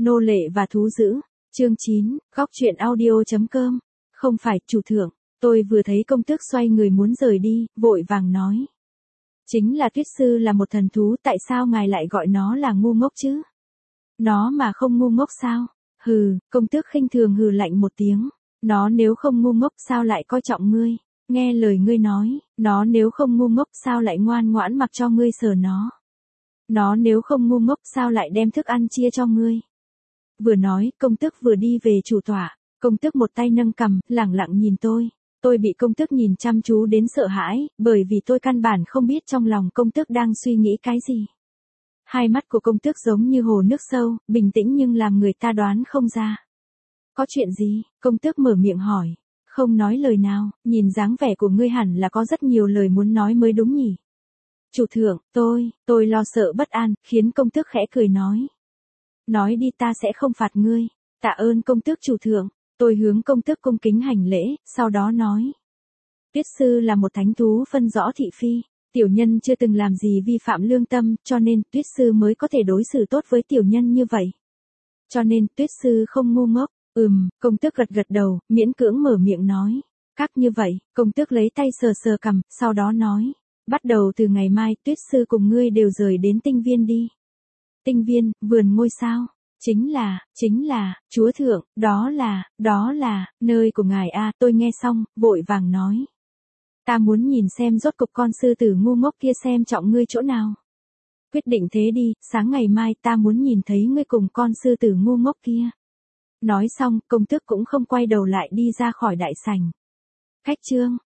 Nô lệ và thú dữ. Chương 9, góc truyện audio.com. Không phải, chủ thượng, tôi vừa thấy công tước xoay người muốn rời đi, vội vàng nói. Chính là Tuyết sư là một thần thú, tại sao ngài lại gọi nó là ngu ngốc chứ? Nó mà không ngu ngốc sao? Hừ, công tước khinh thường hừ lạnh một tiếng. Nó nếu không ngu ngốc sao lại coi trọng ngươi? Nghe lời ngươi nói, nó nếu không ngu ngốc sao lại ngoan ngoãn mặc cho ngươi sờ nó? Nó nếu không ngu ngốc sao lại đem thức ăn chia cho ngươi? Vừa nói, công tước vừa đi về chủ tọa. Công tước một tay nâng cằm, lẳng lặng nhìn tôi. Tôi bị công tước nhìn chăm chú đến sợ hãi, bởi vì tôi căn bản không biết trong lòng công tước đang suy nghĩ cái gì. Hai mắt của công tước giống như hồ nước sâu, bình tĩnh nhưng làm người ta đoán không ra. Có chuyện gì? Công tước mở miệng hỏi. Không nói lời nào, nhìn dáng vẻ của ngươi hẳn là có rất nhiều lời muốn nói mới đúng nhỉ. Chủ thượng, tôi lo sợ bất an, khiến công tước khẽ cười nói. Nói đi, ta sẽ không phạt ngươi. Tạ ơn công tước chủ thượng. Tôi hướng công tước cung kính hành lễ, sau đó nói. Tuyết sư là một thánh thú phân rõ thị phi. Tiểu nhân chưa từng làm gì vi phạm lương tâm, cho nên Tuyết sư mới có thể đối xử tốt với tiểu nhân như vậy. Cho nên Tuyết sư không ngu ngốc. Công tước gật gật đầu, miễn cưỡng mở miệng nói. Các như vậy, công tước lấy tay sờ sờ cằm, sau đó nói. Bắt đầu từ ngày mai, Tuyết sư cùng ngươi đều rời đến tinh viên đi. Tinh viên, vườn ngôi sao. Chính là, chúa thượng, đó là, nơi của ngài a. Tôi nghe xong, vội vàng nói. Ta muốn nhìn xem rốt cục con sư tử ngu ngốc kia xem trọng ngươi chỗ nào. Quyết định thế đi, sáng ngày mai ta muốn nhìn thấy ngươi cùng con sư tử ngu ngốc kia. Nói xong, công tước cũng không quay đầu lại đi ra khỏi đại sảnh. Khách trương,